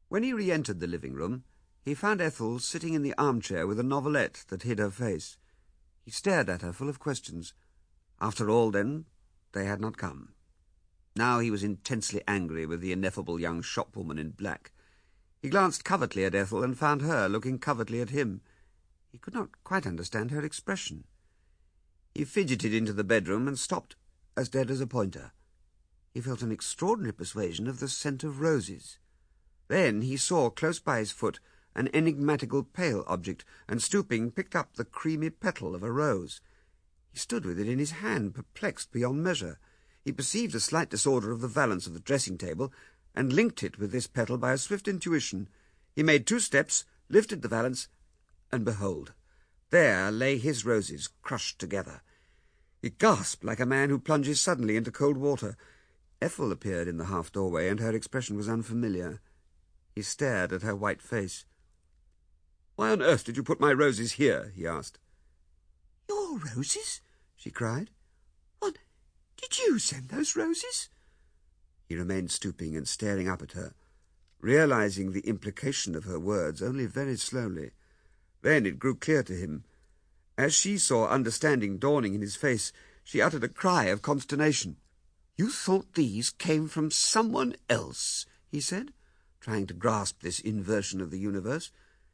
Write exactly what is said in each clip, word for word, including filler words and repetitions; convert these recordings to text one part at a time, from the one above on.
When he re-entered the living room, he found Ethel sitting in the armchair with a novelette that hid her face. He stared at her, full of questions. After all, then, they had not come. Now he was intensely angry with the ineffable young shopwoman in black. He glanced covertly at Ethel and found her looking covertly at him. He could not quite understand her expression. He fidgeted into the bedroom and stopped, as dead as a pointer. He felt an extraordinary persuasion of the scent of roses. Then he saw, close by his foot, an enigmatical pale object, and stooping, picked up the creamy petal of a rose. He stood with it in his hand, perplexed beyond measure. He perceived a slight disorder of the valance of the dressing-table, and linked it with this petal by a swift intuition. He made two steps, lifted the valance, and behold, there lay his roses crushed together. He gasped like a man who plunges suddenly into cold water. Ethel appeared in the half-doorway, and her expression was unfamiliar. He stared at her white face. "Why on earth did you put my roses here?" he asked. "Your roses?" she cried. "What, did you send those roses?" He remained stooping and staring up at her, realizing the implication of her words only very slowly. Then it grew clear to him. As she saw understanding dawning in his face, she uttered a cry of consternation. "You thought these came from someone else?" he said, trying to grasp this inversion of the universe.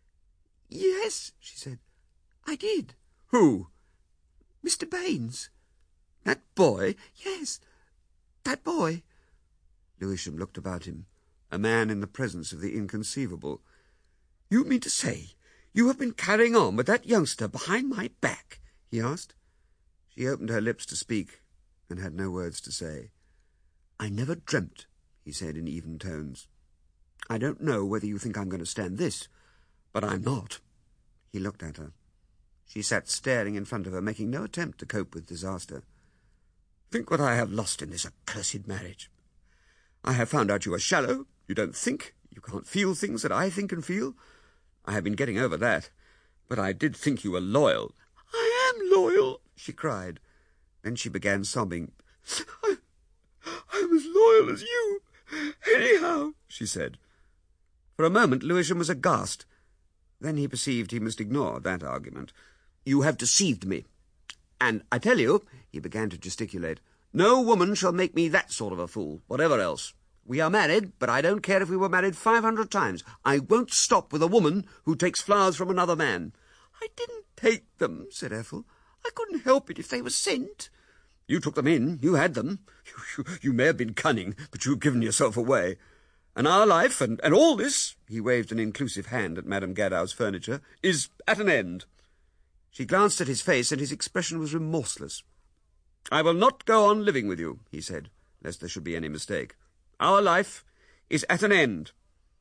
"Yes," she said, "I did." "Who?" "Mister Baines." "That boy?" "Yes, that boy." Lewisham looked about him, a man in the presence of the inconceivable. "You mean to say you have been carrying on with that youngster behind my back?" he asked. She opened her lips to speak, and had no words to say. "I never dreamt," he said in even tones. "I don't know whether you think I'm going to stand this, but I'm not." He looked at her. She sat staring in front of her, making no attempt to cope with disaster. "Think what I have lost in this accursed marriage. I have found out you are shallow, you don't think, you can't feel things that I think and feel. I have been getting over that, but I did think you were loyal." "I am loyal," she cried. Then she began sobbing. I, I'm as loyal as you, anyhow," she said. For a moment Lewisham was aghast. Then he perceived he must ignore that argument. "You have deceived me. And I tell you," he began to gesticulate, "no woman shall make me that sort of a fool, whatever else. We are married, but I don't care if we were married five hundred times. I won't stop with a woman who takes flowers from another man." "I didn't take them," said Ethel. "I couldn't help it if they were sent." "You took them in. You had them. You, you, you may have been cunning, but you've given yourself away. And our life, and, and all this," he waved an inclusive hand at Madame Gadow's furniture, "is at an end." She glanced at his face, and his expression was remorseless. "I will not go on living with you," he said, lest there should be any mistake. "Our life is at an end."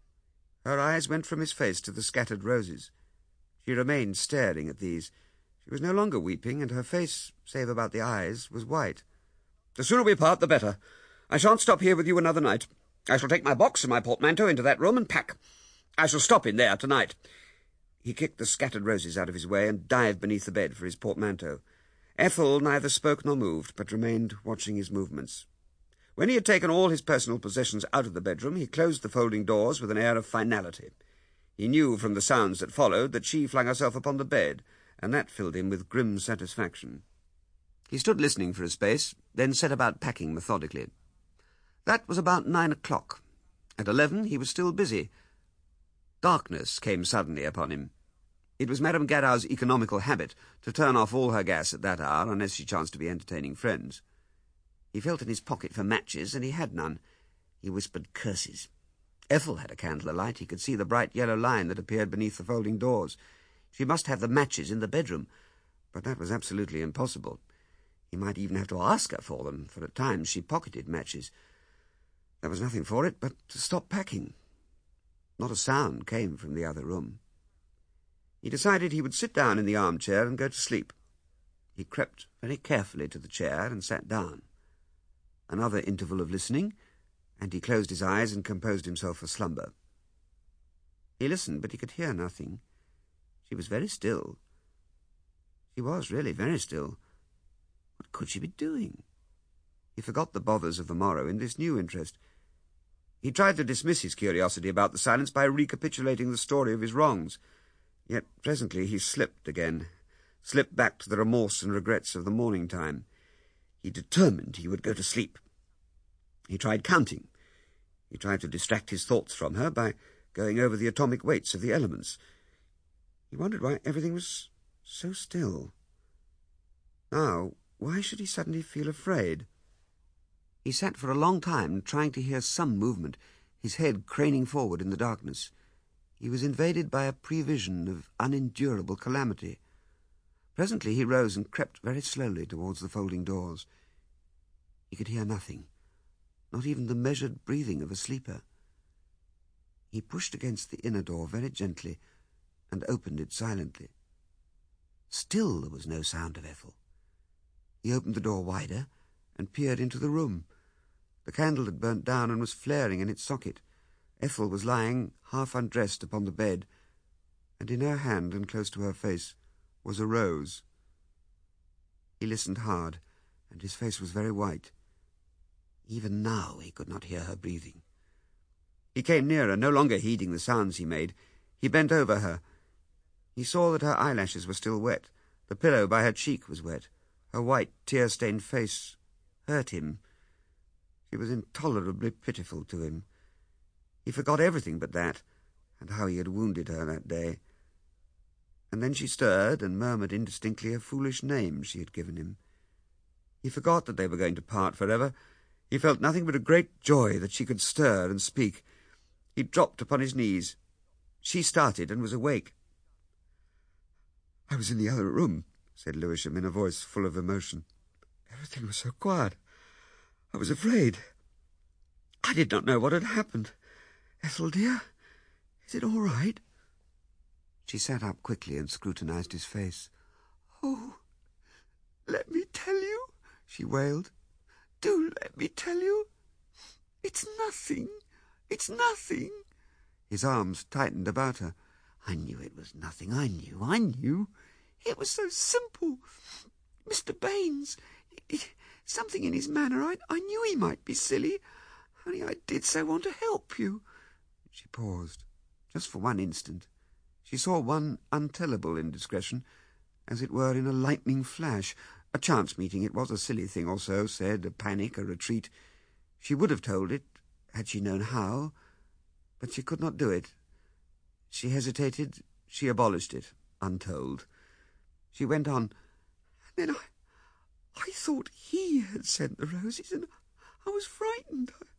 Her eyes went from his face to the scattered roses. She remained staring at these. She was no longer weeping, and her face, save about the eyes, was white. "The sooner we part, the better. I shan't stop here with you another night. I shall take my box and my portmanteau into that room and pack. I shall stop in there tonight." He kicked the scattered roses out of his way and dived beneath the bed for his portmanteau. Ethel neither spoke nor moved, but remained watching his movements. When he had taken all his personal possessions out of the bedroom, he closed the folding doors with an air of finality. He knew from the sounds that followed that she flung herself upon the bed, and that filled him with grim satisfaction. He stood listening for a space, then set about packing methodically. That was about nine o'clock. At eleven he was still busy. Darkness came suddenly upon him. It was Madame Gadow's economical habit to turn off all her gas at that hour, unless she chanced to be entertaining friends. He felt in his pocket for matches, and he had none. He whispered curses. Ethel had a candle alight. He could see the bright yellow line that appeared beneath the folding doors. She must have the matches in the bedroom, but that was absolutely impossible. He might even have to ask her for them, for at times she pocketed matches. There was nothing for it but to stop packing. Not a sound came from the other room. He decided he would sit down in the armchair and go to sleep. He crept very carefully to the chair and sat down. Another interval of listening, and he closed his eyes and composed himself for slumber. He listened, but he could hear nothing. She was very still. She was really very still. What could she be doing? He forgot the bothers of the morrow in this new interest. He tried to dismiss his curiosity about the silence by recapitulating the story of his wrongs. Yet presently he slipped again, slipped back to the remorse and regrets of the morning time. He determined he would go to sleep. He tried counting. He tried to distract his thoughts from her by going over the atomic weights of the elements. He wondered why everything was so still. Now, why should he suddenly feel afraid? He sat for a long time trying to hear some movement, his head craning forward in the darkness. He was invaded by a prevision of unendurable calamity. Presently he rose and crept very slowly towards the folding doors. He could hear nothing, not even the measured breathing of a sleeper. He pushed against the inner door very gently and opened it silently. Still there was no sound of Ethel. He opened the door wider and peered into the room. The candle had burnt down and was flaring in its socket. Ethel was lying, half undressed, upon the bed, and in her hand and close to her face was a rose. He listened hard, and his face was very white. Even now he could not hear her breathing. He came nearer, no longer heeding the sounds he made. He bent over her. He saw that her eyelashes were still wet. The pillow by her cheek was wet. Her white, tear-stained face hurt him. She was intolerably pitiful to him. He forgot everything but that, and how he had wounded her that day. And then she stirred and murmured indistinctly a foolish name she had given him. He forgot that they were going to part forever. He felt nothing but a great joy that she could stir and speak. He dropped upon his knees. She started and was awake. "I was in the other room," said Lewisham in a voice full of emotion. "Everything was so quiet. I was afraid. I did not know what had happened. Ethel, dear, is it all right?" She sat up quickly and scrutinized his face. "Oh, let me tell you," she wailed. "Do let me tell you. It's nothing. It's nothing." His arms tightened about her. "I knew it was nothing. I knew. I knew. It was so simple. Mister Baines, it, it, something in his manner. I, I knew he might be silly. Only I did so want to help you." She paused, just for one instant. She saw one untellable indiscretion, as it were in a lightning flash. A chance meeting, it was a silly thing or so said, a panic, a retreat. She would have told it, had she known how, but she could not do it. She hesitated, she abolished it, untold. She went on, "And then I, I thought he had sent the roses, and I was frightened. I,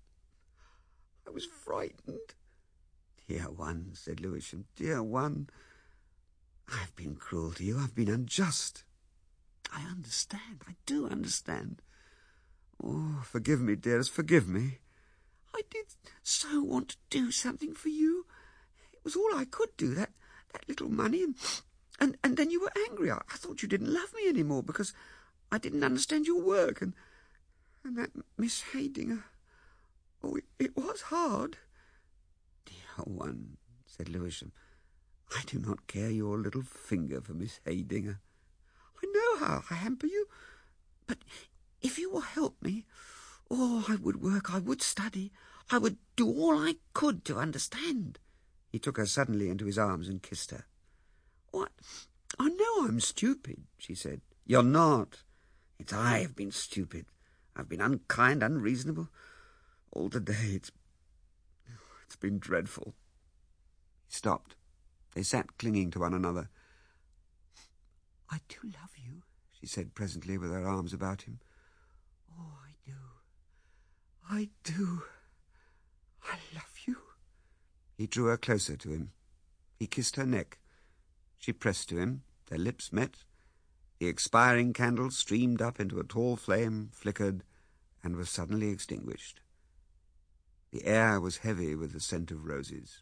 I was frightened." "Dear one," said Lewisham, "dear one, I've been cruel to you, I've been unjust. I understand, I do understand. Oh, forgive me, dearest, forgive me. I did so want to do something for you. It was all I could do, that, that little money, and, and, and then you were angry. I, I thought you didn't love me any more because I didn't understand your work, and, and that Miss Haydinger. Oh, it, it was hard." "Dear one," said Lewisham, "I do not care your little finger for Miss Haydinger. I know how I hamper you, but if you will help me, oh, I would work, I would study, I would do all I could to understand." He took her suddenly into his arms and kissed her. "What? I know I'm stupid," she said. "You're not. It's I have been stupid. I've been unkind, unreasonable. All the day it's, it's been dreadful." He stopped. They sat clinging to one another. "I do love you," she said presently, with her arms about him. "Oh, I do. I do. I love you." He drew her closer to him. He kissed her neck. She pressed to him. Their lips met. The expiring candle streamed up into a tall flame, flickered, and was suddenly extinguished. The air was heavy with the scent of roses.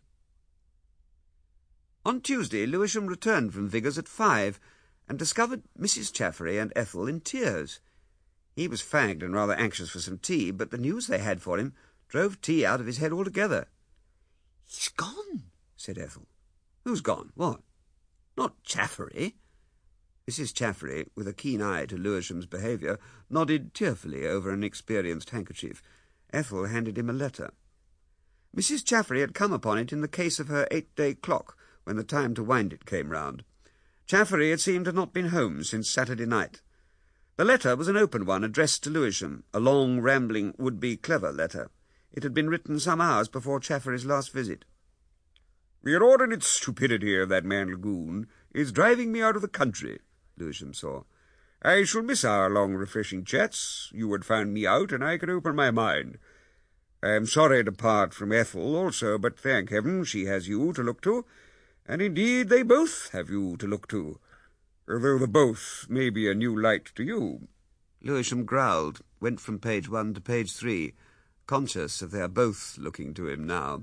On Tuesday, Lewisham returned from Vigours at five, and discovered Missus Chaffery and Ethel in tears. He was fagged and rather anxious for some tea, but the news they had for him drove tea out of his head altogether. "He's gone," said Ethel. "Who's gone? What? Not Chaffery?" Missus Chaffery, with a keen eye to Lewisham's behaviour, nodded tearfully over an experienced handkerchief. Ethel handed him a letter. Missus Chaffrey had come upon it in the case of her eight-day clock, when the time to wind it came round. Chaffrey, it seemed, had not been home since Saturday night. The letter was an open one, addressed to Lewisham, a long, rambling, would-be clever letter. It had been written some hours before Chaffrey's last visit. "The inordinate stupidity of that man Lagoon is driving me out of the country," Lewisham saw. "I shall miss our long, refreshing chats. You would find me out, and I could open my mind. I am sorry to part from Ethel also, but thank heaven she has you to look to, and indeed they both have you to look to, although the both may be a new light to you." Lewisham growled, went from page one to page three, conscious of their both looking to him now.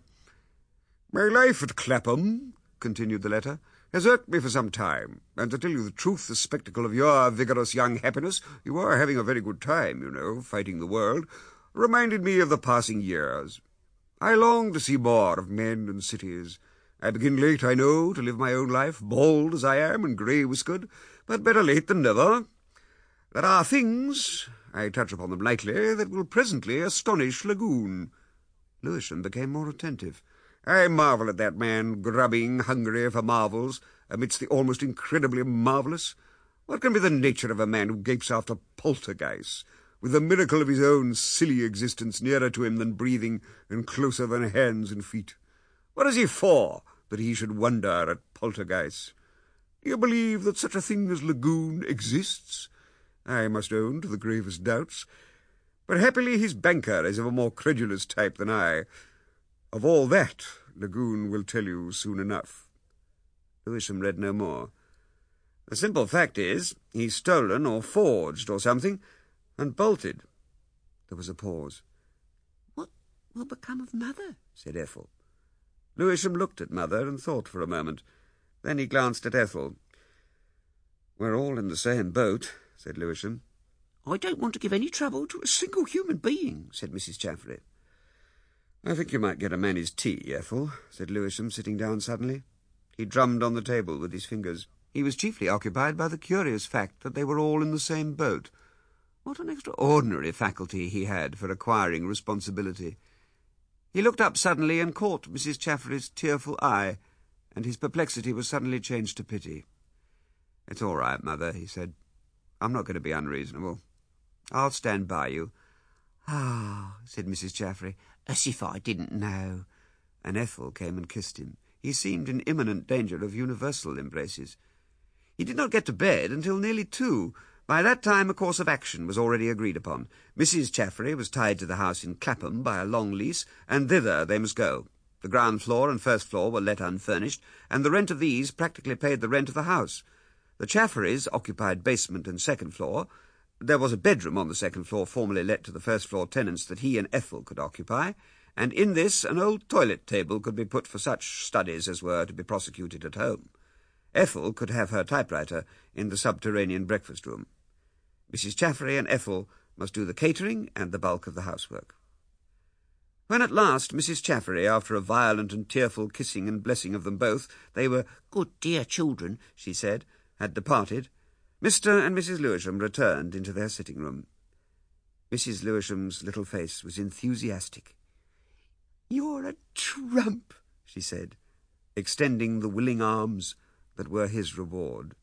"My life at Clapham," continued the letter, "has irked me for some time, and to tell you the truth, the spectacle of your vigorous young happiness, you are having a very good time, you know, fighting the world, reminded me of the passing years. I long to see more of men and cities. I begin late, I know, to live my own life, bald as I am and grey-whiskered, but better late than never. There are things, I touch upon them lightly, that will presently astonish Lagoon." Lewisham became more attentive. "I marvel at that man, grubbing, hungry for marvels, amidst the almost incredibly marvellous. What can be the nature of a man who gapes after poltergeists, with the miracle of his own silly existence nearer to him than breathing and closer than hands and feet? What is he for, that he should wonder at poltergeists? Do you believe that such a thing as Lagoon exists? I must own to the gravest doubts. But happily his banker is of a more credulous type than I. Of all that, Lagoon will tell you soon enough." Lewisham read no more. "The simple fact is, he's stolen or forged or something, and bolted." There was a pause. "What will become of Mother?" said Ethel. Lewisham looked at Mother and thought for a moment. Then he glanced at Ethel. "We're all in the same boat," said Lewisham. "I don't want to give any trouble to a single human being," said Missus Chaffrey. "I think you might get a man his tea, Ethel," said Lewisham, sitting down suddenly. He drummed on the table with his fingers. He was chiefly occupied by the curious fact that they were all in the same boat. What an extraordinary faculty he had for acquiring responsibility. He looked up suddenly and caught Missus Chaffrey's tearful eye, and his perplexity was suddenly changed to pity. "It's all right, Mother," he said. "I'm not going to be unreasonable. I'll stand by you." "Ah," said Missus Chaffrey, "as if I didn't know." And Ethel came and kissed him. He seemed in imminent danger of universal embraces. He did not get to bed until nearly two. By that time a course of action was already agreed upon. Missus Chaffrey was tied to the house in Clapham by a long lease, and thither they must go. The ground floor and first floor were let unfurnished, and the rent of these practically paid the rent of the house. The Chaffreys occupied basement and second floor. There was a bedroom on the second floor formerly let to the first-floor tenants that he and Ethel could occupy, and in this an old toilet table could be put for such studies as were to be prosecuted at home. Ethel could have her typewriter in the subterranean breakfast-room. Missus Chaffrey and Ethel must do the catering and the bulk of the housework. When at last Missus Chaffrey, after a violent and tearful kissing and blessing of them both, they were "good dear children," she said, had departed, Mister and Missus Lewisham returned into their sitting-room. Missus Lewisham's little face was enthusiastic. "You're a trump," she said, extending the willing arms that were his reward.